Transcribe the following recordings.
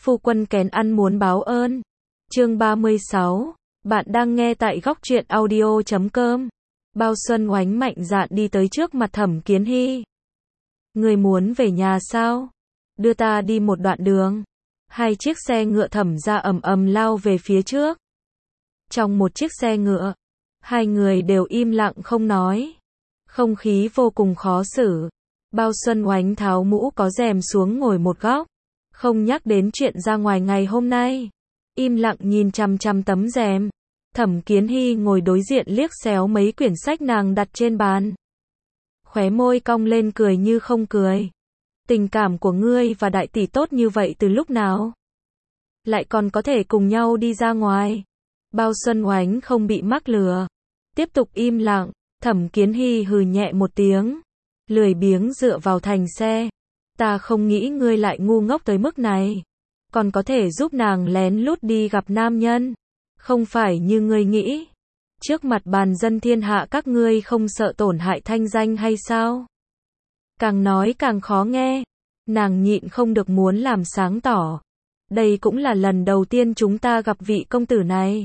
Phu quân kén ăn muốn báo ơn. Chương 36. Bạn đang nghe tại góc truyện audio.com. Bao Xuân Oánh mạnh dạn đi tới trước mặt Thẩm Kiến Hy. Người muốn về nhà sao? Đưa ta đi một đoạn đường. Hai chiếc xe ngựa Thẩm gia ầm ầm lao về phía trước. Trong một chiếc xe ngựa, hai người đều im lặng không nói. Không khí vô cùng khó xử. Bao Xuân Oánh tháo mũ có rèm xuống ngồi một góc. Không nhắc đến chuyện ra ngoài ngày hôm nay. Im lặng nhìn chằm chằm tấm rèm. Thẩm Kiến Hy ngồi đối diện liếc xéo mấy quyển sách nàng đặt trên bàn. Khóe môi cong lên cười như không cười. Tình cảm của ngươi và đại tỷ tốt như vậy từ lúc nào? Lại còn có thể cùng nhau đi ra ngoài. Bao Xuân Oánh không bị mắc lừa. Tiếp tục im lặng. Thẩm Kiến Hy hừ nhẹ một tiếng. Lười biếng dựa vào thành xe. Ta không nghĩ ngươi lại ngu ngốc tới mức này. Còn có thể giúp nàng lén lút đi gặp nam nhân. Không phải như ngươi nghĩ. Trước mặt bàn dân thiên hạ các ngươi không sợ tổn hại thanh danh hay sao? Càng nói càng khó nghe. Nàng nhịn không được muốn làm sáng tỏ. Đây cũng là lần đầu tiên chúng ta gặp vị công tử này.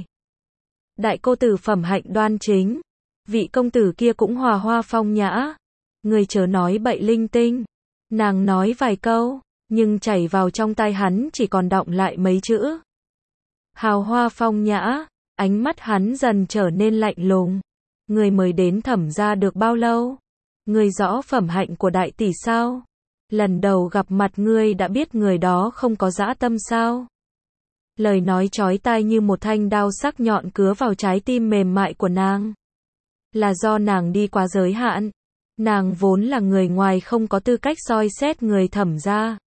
Đại cô tử phẩm hạnh đoan chính. Vị công tử kia cũng hòa hoa phong nhã. Người chớ nói bậy linh tinh. Nàng nói vài câu, nhưng chảy vào trong tai hắn chỉ còn đọng lại mấy chữ. Hào hoa phong nhã, ánh mắt hắn dần trở nên lạnh lùng. Người mới đến Thẩm gia được bao lâu? Người rõ phẩm hạnh của đại tỷ sao? Lần đầu gặp mặt ngươi đã biết người đó không có dã tâm sao? Lời nói chói tai như một thanh đao sắc nhọn cứa vào trái tim mềm mại của nàng. Là do nàng đi quá giới hạn. Nàng vốn là người ngoài không có tư cách soi xét người Thẩm gia.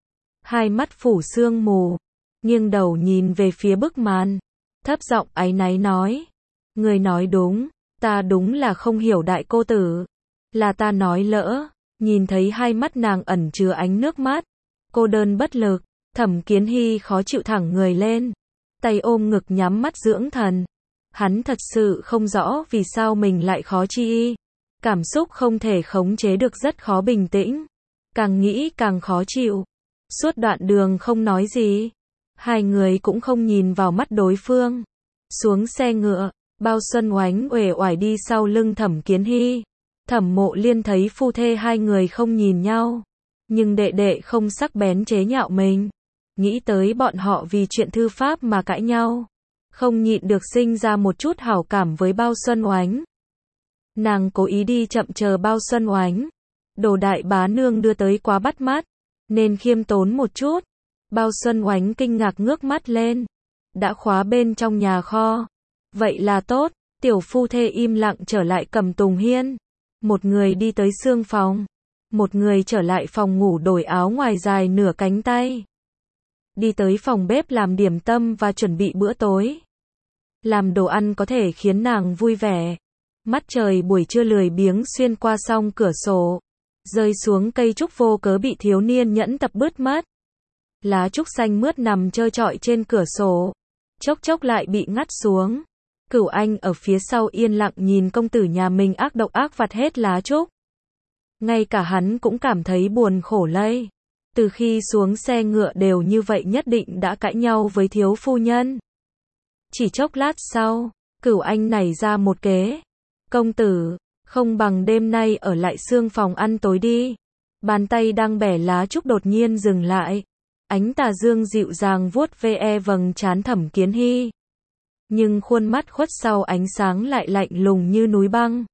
Hai mắt phủ sương mù, nghiêng đầu nhìn về phía bức màn, thấp giọng áy náy nói. Người nói đúng, ta đúng là không hiểu đại cô tử. Là ta nói lỡ, nhìn thấy hai mắt nàng ẩn chứa ánh nước mắt. Cô đơn bất lực, Thẩm Kiến Hy khó chịu thẳng người lên. Tay ôm ngực nhắm mắt dưỡng thần. Hắn thật sự không rõ vì sao mình lại khó chi. Cảm xúc không thể khống chế được rất khó bình tĩnh. Càng nghĩ càng khó chịu. Suốt đoạn đường không nói gì. Hai người cũng không nhìn vào mắt đối phương. Xuống xe ngựa, Bao Xuân Oánh uể oải đi sau lưng Thẩm Kiến Hy. Thẩm Mộ Liên thấy phu thê hai người không nhìn nhau. Nhưng đệ đệ không sắc bén chế nhạo mình. Nghĩ tới bọn họ vì chuyện thư pháp mà cãi nhau. Không nhịn được sinh ra một chút hảo cảm với Bao Xuân Oánh. Nàng cố ý đi chậm chờ Bao Xuân Oánh. Đồ đại bá nương đưa tới quá bắt mắt, nên khiêm tốn một chút. Bao Xuân Oánh kinh ngạc ngước mắt lên. Đã khóa bên trong nhà kho. Vậy là tốt. Tiểu phu thê im lặng trở lại Cẩm Tùng Hiên. Một người đi tới xương phòng. Một người trở lại phòng ngủ đổi áo ngoài dài nửa cánh tay. Đi tới phòng bếp làm điểm tâm và chuẩn bị bữa tối. Làm đồ ăn có thể khiến nàng vui vẻ. Mắt trời buổi trưa lười biếng xuyên qua song cửa sổ. Rơi xuống cây trúc vô cớ bị thiếu niên nhẫn tập bứt mất. Lá trúc xanh mướt nằm trơ trọi trên cửa sổ. Chốc chốc lại bị ngắt xuống. Cửu Anh ở phía sau yên lặng nhìn công tử nhà mình ác độc ác vặt hết lá trúc. Ngay cả hắn cũng cảm thấy buồn khổ lây. Từ khi xuống xe ngựa đều như vậy nhất định đã cãi nhau với thiếu phu nhân. Chỉ chốc lát sau, Cửu Anh nảy ra một kế. Công tử, không bằng đêm nay ở lại xương phòng ăn tối đi. Bàn tay đang bẻ lá trúc đột nhiên dừng lại. Ánh tà dương dịu dàng vuốt ve vầng trán Thẩm Kiến Hy. Nhưng khuôn mắt khuất sau ánh sáng lại lạnh lùng như núi băng.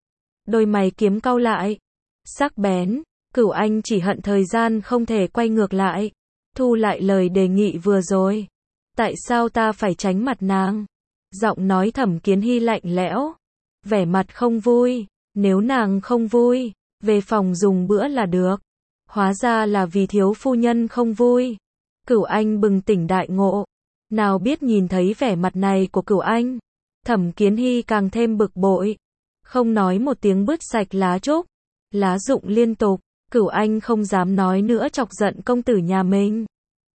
Đôi mày kiếm cau lại. Sắc bén, Cửu Anh chỉ hận thời gian không thể quay ngược lại. Thu lại lời đề nghị vừa rồi. Tại sao ta phải tránh mặt nàng? Giọng nói Thẩm Kiến Hy lạnh lẽo. Vẻ mặt không vui. Nếu nàng không vui, về phòng dùng bữa là được. Hóa ra là vì thiếu phu nhân không vui. Cửu Anh bừng tỉnh đại ngộ. Nào biết nhìn thấy vẻ mặt này của Cửu Anh. Thẩm Kiến Hy càng thêm bực bội. Không nói một tiếng bứt sạch lá trúc. Lá rụng liên tục. Cửu Anh không dám nói nữa chọc giận công tử nhà mình.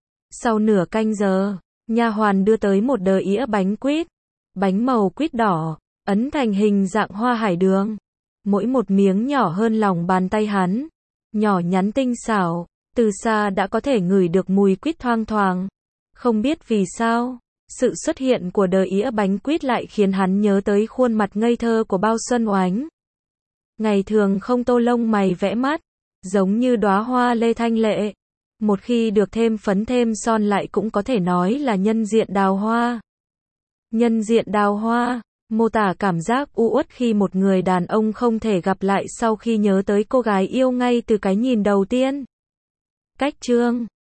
Sau nửa canh giờ, nha hoàn đưa tới một đờ ĩa bánh quýt. Bánh màu quýt đỏ, ấn thành hình dạng hoa hải đường. Mỗi một miếng nhỏ hơn lòng bàn tay hắn. Nhỏ nhắn tinh xảo, từ xa đã có thể ngửi được mùi quýt thoang thoảng. Không biết vì sao, sự xuất hiện của đờ ĩa bánh quýt lại khiến hắn nhớ tới khuôn mặt ngây thơ của Bao Xuân Oánh. Ngày thường không tô lông mày vẽ mắt, giống như đóa hoa lê thanh lệ. Một khi được thêm phấn thêm son lại cũng có thể nói là nhân diện đào hoa. Nhân diện đào hoa, mô tả cảm giác u uất khi một người đàn ông không thể gặp lại sau khi nhớ tới cô gái yêu ngay từ cái nhìn đầu tiên. Cách chương